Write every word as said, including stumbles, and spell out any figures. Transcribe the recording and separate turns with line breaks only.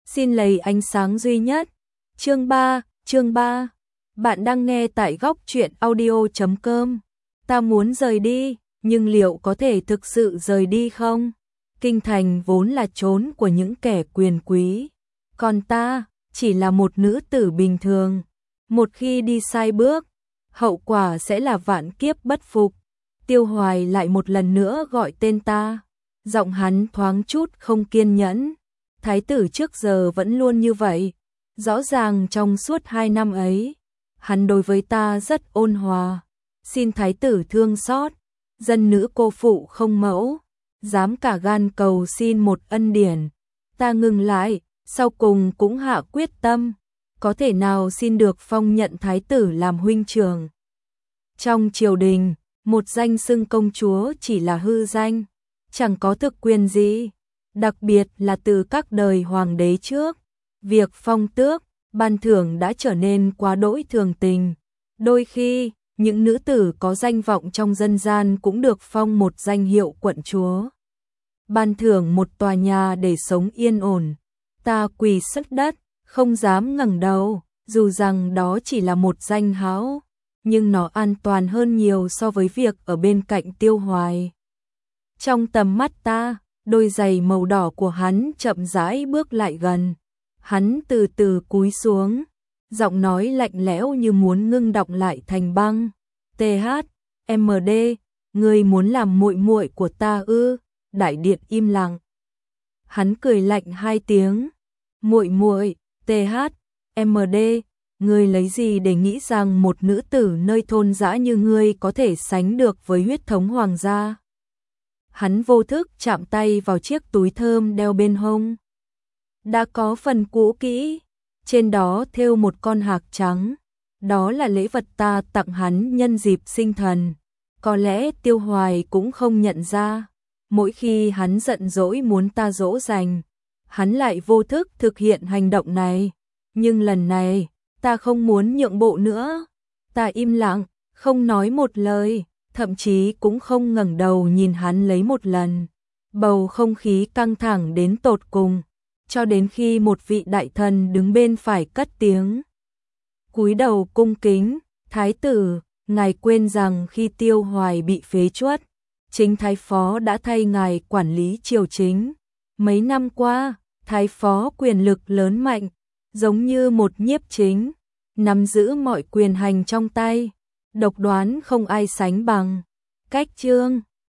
xin lấy ánh sáng duy nhất. Chương ba, chương ba. Bạn đang nghe tại góc truyện audio chấm com. Ta muốn rời đi, nhưng liệu có thể thực sự rời đi không? Kinh thành vốn là chốn của những kẻ quyền quý, còn ta chỉ là một nữ tử bình thường. Một khi đi sai bước, hậu quả sẽ là vạn kiếp bất phục. Tiêu Hoài lại một lần nữa gọi tên ta, giọng hắn thoáng chút không kiên nhẫn. Thái tử trước giờ vẫn luôn như vậy, rõ ràng trong suốt hai năm ấy, hắn đối với ta rất ôn hòa. Xin thái tử thương xót, dân nữ cô phụ không mẫu, dám cả gan cầu xin một ân điển. Ta ngừng lại, sau cùng cũng hạ quyết tâm, có thể nào xin được phong nhận thái tử làm huynh trưởng. Trong triều đình, một danh xưng công chúa chỉ là hư danh, chẳng có thực quyền gì, đặc biệt là từ các đời hoàng đế trước. Việc phong tước, ban thưởng đã trở nên quá đỗi thường tình. Đôi khi, những nữ tử có danh vọng trong dân gian cũng được phong một danh hiệu quận chúa, ban thưởng một tòa nhà để sống yên ổn. Ta quỳ sắt đất, không dám ngẩng đầu, dù rằng đó chỉ là một danh hão, nhưng nó an toàn hơn nhiều so với việc ở bên cạnh Tiêu Hoài. Trong tầm mắt ta, đôi giày màu đỏ của hắn chậm rãi bước lại gần. Hắn từ từ cúi xuống, giọng nói lạnh lẽo như muốn ngưng đọng lại thành băng. tê hát, em đê, ngươi muốn làm muội muội của ta ư? Đại điện im lặng. Hắn cười lạnh hai tiếng. Muội muội, tê hát, em đê, ngươi lấy gì để nghĩ rằng một nữ tử nơi thôn dã như ngươi có thể sánh được với huyết thống hoàng gia? Hắn vô thức chạm tay vào chiếc túi thơm đeo bên hông. Đã có phần cũ kỹ, trên đó thêu một con hạc trắng. Đó là lễ vật ta tặng hắn nhân dịp sinh thần. Có lẽ Tiêu Hoài cũng không nhận ra. Mỗi khi hắn giận dỗi muốn ta dỗ dành, hắn lại vô thức thực hiện hành động này. Nhưng lần này, ta không muốn nhượng bộ nữa. Ta im lặng, không nói một lời, thậm chí cũng không ngẩng đầu nhìn hắn lấy một lần. Bầu không khí căng thẳng đến tột cùng, cho đến khi một vị đại thần đứng bên phải cất tiếng. Cúi đầu cung kính, thái tử, ngài quên rằng khi Tiêu Hoài bị phế truất, chính thái phó đã thay ngài quản lý triều chính. Mấy năm qua, thái phó quyền lực lớn mạnh, giống như một nhiếp chính, nắm giữ mọi quyền hành trong tay, độc đoán không ai sánh bằng. Cách chương